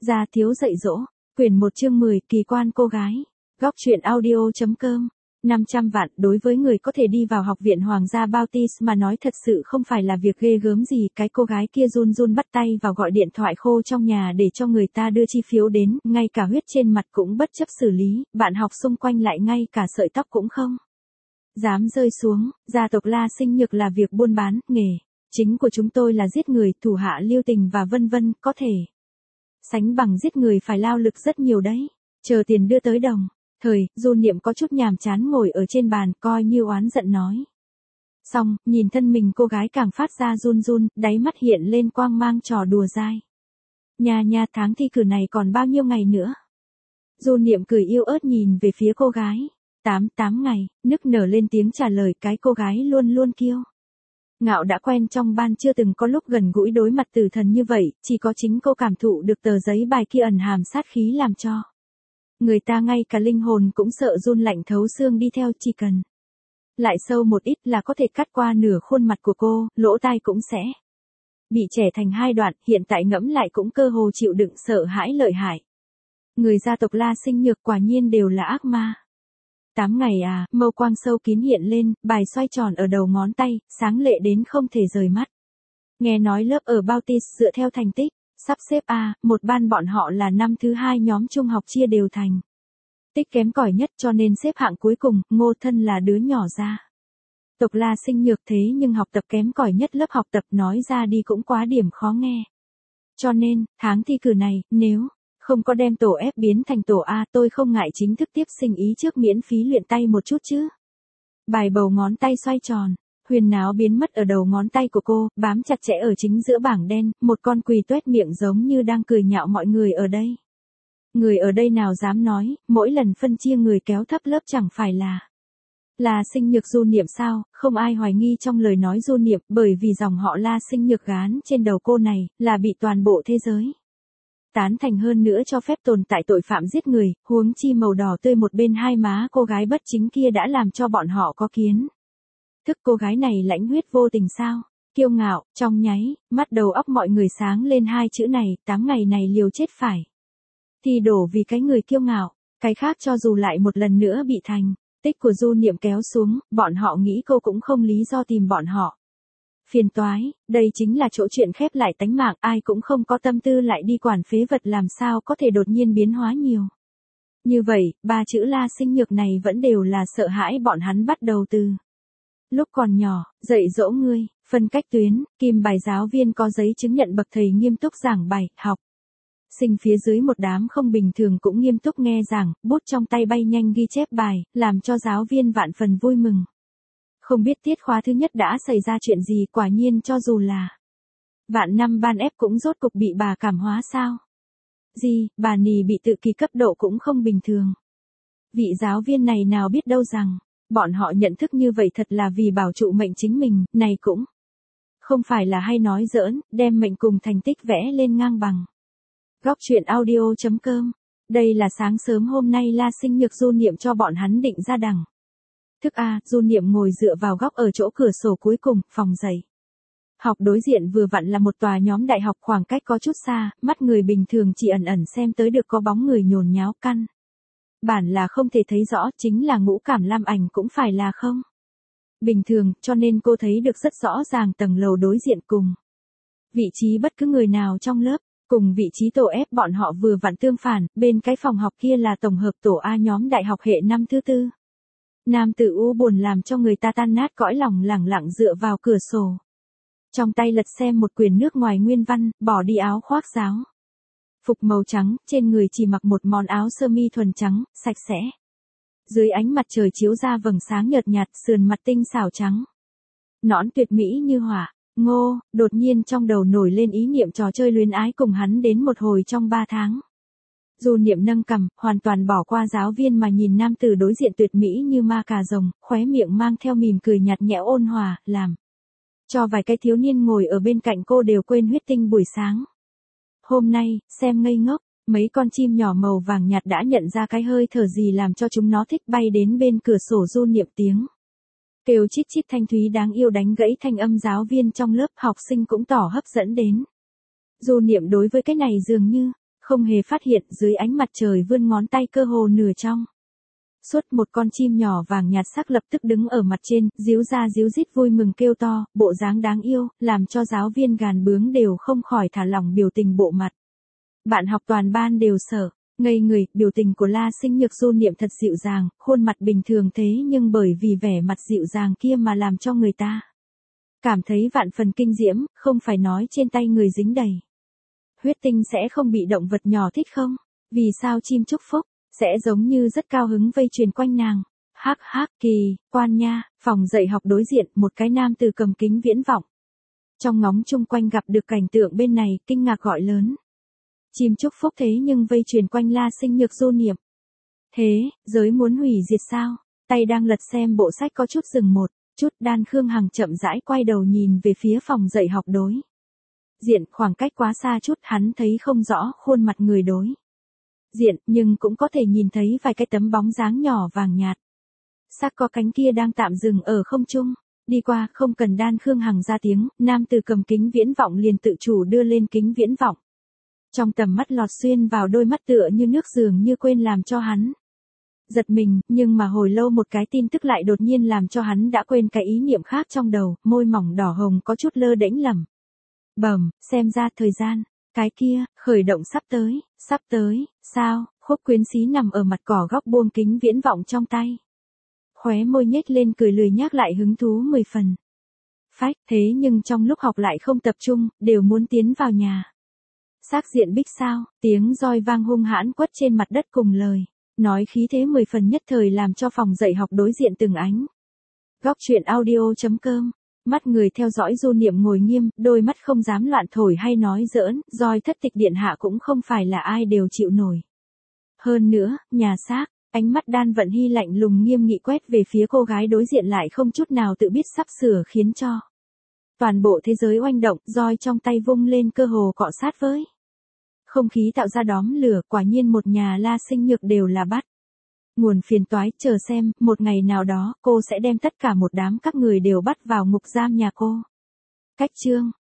Gia thiếu dạy dỗ, quyển 1 chương 10, kỳ quan cô gái. Góc truyện audio.com. 500 vạn đối với người có thể đi vào học viện Hoàng gia Baptist mà nói thật sự không phải là việc ghê gớm gì. Cái cô gái kia run run bắt tay vào gọi điện thoại khô trong nhà để cho người ta đưa chi phiếu đến, ngay cả huyết trên mặt cũng bất chấp xử lý, bạn học xung quanh lại ngay cả sợi tóc cũng không dám rơi xuống. Gia tộc La Sinh Nhược là việc buôn bán, nghề chính của chúng tôi là giết người, thủ hạ lưu tình và vân vân, có thể sánh bằng giết người phải lao lực rất nhiều đấy. Chờ tiền đưa tới đồng thời, Du Niệm có chút nhàm chán ngồi ở trên bàn, coi như oán giận nói. Xong, nhìn thân mình cô gái càng phát ra run run, đáy mắt hiện lên quang mang trò đùa dai. Nha, tháng thi cử này còn bao nhiêu ngày nữa? Du Niệm cười yêu ớt nhìn về phía cô gái. 8 ngày, nức nở lên tiếng trả lời. Cái cô gái luôn luôn kiêu ngạo đã quen trong ban, chưa từng có lúc gần gũi đối mặt tử thần như vậy, chỉ có chính cô cảm thụ được tờ giấy bài kia ẩn hàm sát khí làm cho người ta ngay cả linh hồn cũng sợ run lạnh thấu xương đi theo. Chỉ cần lại sâu một ít là có thể cắt qua nửa khuôn mặt của cô, lỗ tai cũng sẽ bị chẻ thành hai đoạn. Hiện tại ngẫm lại cũng cơ hồ chịu đựng sợ hãi lợi hại. Người gia tộc La Sinh Nhược quả nhiên đều là ác ma. 8 ngày à, mâu quang sâu kín hiện lên, bài xoay tròn ở đầu ngón tay, sáng lệ đến không thể rời mắt. Nghe nói lớp ở Baptist dựa theo thành tích sắp xếp A, một ban bọn họ là năm thứ 2 nhóm trung học chia đều thành tích kém cỏi nhất, cho nên xếp hạng cuối cùng. Ngô Thân là đứa nhỏ ra tộc La Sinh Nhược, thế nhưng học tập kém cỏi nhất lớp học tập, nói ra đi cũng quá điểm khó nghe. Cho nên, tháng thi cử này, nếu không có đem tổ F biến thành tổ A, tôi không ngại chính thức tiếp sinh ý trước miễn phí luyện tay một chút chứ. Bài bầu ngón tay xoay tròn, huyền náo biến mất ở đầu ngón tay của cô, bám chặt chẽ ở chính giữa bảng đen, một con quỳ tuét miệng giống như đang cười nhạo mọi người ở đây. Người ở đây nào dám nói, mỗi lần phân chia người kéo thấp lớp chẳng phải là Sinh Nhược Du Niệm sao? Không ai hoài nghi trong lời nói Du Niệm, bởi vì dòng họ La Sinh Nhược gán trên đầu cô này, là bị toàn bộ thế giới tán thành, hơn nữa cho phép tồn tại tội phạm giết người, huống chi màu đỏ tươi một bên hai má cô gái bất chính kia đã làm cho bọn họ có kiến thức cô gái này lãnh huyết vô tình sao? Kiêu ngạo. Trong nháy mắt đầu óc mọi người sáng lên hai chữ này. 8 ngày này liều chết phải thì đổ vì cái người kiêu ngạo, cái khác cho dù lại một lần nữa bị thành tích của Du Niệm kéo xuống, bọn họ nghĩ cô cũng không lý do tìm bọn họ phiền toái. Đây chính là chỗ chuyện khép lại tánh mạng, ai cũng không có tâm tư lại đi quản phế vật làm sao có thể đột nhiên biến hóa nhiều như vậy. 3 chữ La Sinh Nhược này vẫn đều là sợ hãi bọn hắn bắt đầu từ lúc còn nhỏ. Dạy dỗ ngươi, phân cách tuyến, kim bài giáo viên có giấy chứng nhận bậc thầy nghiêm túc giảng bài, học sinh phía dưới một đám không bình thường cũng nghiêm túc nghe giảng, bút trong tay bay nhanh ghi chép bài, làm cho giáo viên vạn phần vui mừng. Không biết tiết khóa thứ nhất đã xảy ra chuyện gì, quả nhiên cho dù là vạn năm ban ép cũng rốt cục bị bà cảm hóa sao? Gì, bà nì bị tự kỷ cấp độ cũng không bình thường. Vị giáo viên này nào biết đâu rằng, bọn họ nhận thức như vậy thật là vì bảo trụ mệnh chính mình, này cũng không phải là hay nói giỡn, đem mệnh cùng thành tích vẽ lên ngang bằng. Góc truyện audio.com. Đây là sáng sớm hôm nay La Sinh Nhược Du Niệm cho bọn hắn định ra đẳng thức A. Du Niệm ngồi dựa vào góc ở chỗ cửa sổ cuối cùng, phòng dạy học đối diện vừa vặn là một tòa nhóm đại học, khoảng cách có chút xa, mắt người bình thường chỉ ẩn ẩn xem tới được có bóng người nhốn nháo, căn bản là không thể thấy rõ, chính là ngũ cảm lam ảnh cũng phải là không bình thường, cho nên cô thấy được rất rõ ràng tầng lầu đối diện cùng vị trí bất cứ người nào trong lớp. Cùng vị trí tổ F bọn họ vừa vặn tương phản, bên cái phòng học kia là tổng hợp tổ A nhóm đại học hệ năm thứ 4. Nam tử u buồn làm cho người ta tan nát cõi lòng, lẳng lặng dựa vào cửa sổ. Trong tay lật xem một quyển nước ngoài nguyên văn, bỏ đi áo khoác giáo phục màu trắng, trên người chỉ mặc một món áo sơ mi thuần trắng, sạch sẽ. Dưới ánh mặt trời chiếu ra vầng sáng nhợt nhạt, sườn mặt tinh xảo trắng nõn tuyệt mỹ như họa. Ngô, đột nhiên trong đầu nổi lên ý niệm trò chơi luyến ái cùng hắn đến một hồi trong 3 tháng. Du Niệm nâng cằm, hoàn toàn bỏ qua giáo viên mà nhìn nam tử đối diện tuyệt mỹ như ma cà rồng, khóe miệng mang theo mỉm cười nhạt nhẽo ôn hòa, làm cho vài cái thiếu niên ngồi ở bên cạnh cô đều quên huyết tinh buổi sáng hôm nay, xem ngây ngốc. Mấy con chim nhỏ màu vàng nhạt đã nhận ra cái hơi thở gì làm cho chúng nó thích bay đến bên cửa sổ Du Niệm, tiếng kêu chít chít thanh thúy đáng yêu đánh gãy thanh âm giáo viên trong lớp, học sinh cũng tỏ hấp dẫn đến. Du Niệm đối với cái này dường như không hề phát hiện dưới ánh mặt trời vươn ngón tay cơ hồ nửa trong. Suốt một con chim nhỏ vàng nhạt sắc lập tức đứng ở mặt trên, díu ra díu dít vui mừng kêu to, bộ dáng đáng yêu, làm cho giáo viên gàn bướng đều không khỏi thả lỏng biểu tình bộ mặt. Bạn học toàn ban đều sợ, ngây người, biểu tình của La Sinh Nhược Du Niệm thật dịu dàng, khuôn mặt bình thường thế nhưng bởi vì vẻ mặt dịu dàng kia mà làm cho người ta cảm thấy vạn phần kinh diễm, không phải nói trên tay người dính đầy huyết tinh sẽ không bị động vật nhỏ thích không? Vì sao chim chúc phúc sẽ giống như rất cao hứng vây truyền quanh nàng. Hắc hắc, kỳ quan nha. Phòng dạy học đối diện, một cái nam từ cầm kính viễn vọng. Trong ngóng chung quanh gặp được cảnh tượng bên này, kinh ngạc gọi lớn. Chim chúc phúc thế nhưng vây truyền quanh La Sinh Nhược Du Niệm. Thế, giới muốn hủy diệt sao? Tay đang lật xem bộ sách có chút dừng một chút, Đan Khương Hằng chậm rãi quay đầu nhìn về phía phòng dạy học đối diện, khoảng cách quá xa chút, hắn thấy không rõ khuôn mặt người đối diện, nhưng cũng có thể nhìn thấy vài cái tấm bóng dáng nhỏ vàng nhạt. Xác có cánh kia đang tạm dừng ở không trung. Đi qua, không cần Đan Khương Hằng ra tiếng, nam từ cầm kính viễn vọng liền tự chủ đưa lên kính viễn vọng. Trong tầm mắt lọt xuyên vào đôi mắt tựa như nước dường như quên làm cho hắn giật mình, nhưng mà hồi lâu một cái tin tức lại đột nhiên làm cho hắn đã quên cái ý niệm khác trong đầu, môi mỏng đỏ hồng có chút lơ đễnh lẩm bẩm, xem ra thời gian, cái kia, khởi động sắp tới, sao? Khúc Quyến Xí nằm ở mặt cỏ góc buông kính viễn vọng trong tay. Khóe môi nhếch lên cười lười nhác lại hứng thú 10 phần. Phách, thế nhưng trong lúc học lại không tập trung, đều muốn tiến vào nhà. Xác diện bích sao, tiếng roi vang hung hãn quất trên mặt đất cùng lời. Nói khí thế 10 phần nhất thời làm cho phòng dạy học đối diện từng ánh. Góc truyện audio.com. Mắt người theo dõi Du Niệm ngồi nghiêm, đôi mắt không dám loạn thổi hay nói giỡn, roi thất tịch điện hạ cũng không phải là ai đều chịu nổi. Hơn nữa, nhà xác, ánh mắt Đan Vận Hy lạnh lùng nghiêm nghị quét về phía cô gái đối diện lại không chút nào tự biết sắp sửa khiến cho toàn bộ thế giới oanh động, roi trong tay vung lên cơ hồ cọ sát với không khí tạo ra đóm lửa, quả nhiên một nhà La Sinh Nhược đều là bắt nguồn phiền toái, chờ xem, một ngày nào đó, cô sẽ đem tất cả một đám các người đều bắt vào ngục giam nhà cô. Cách chương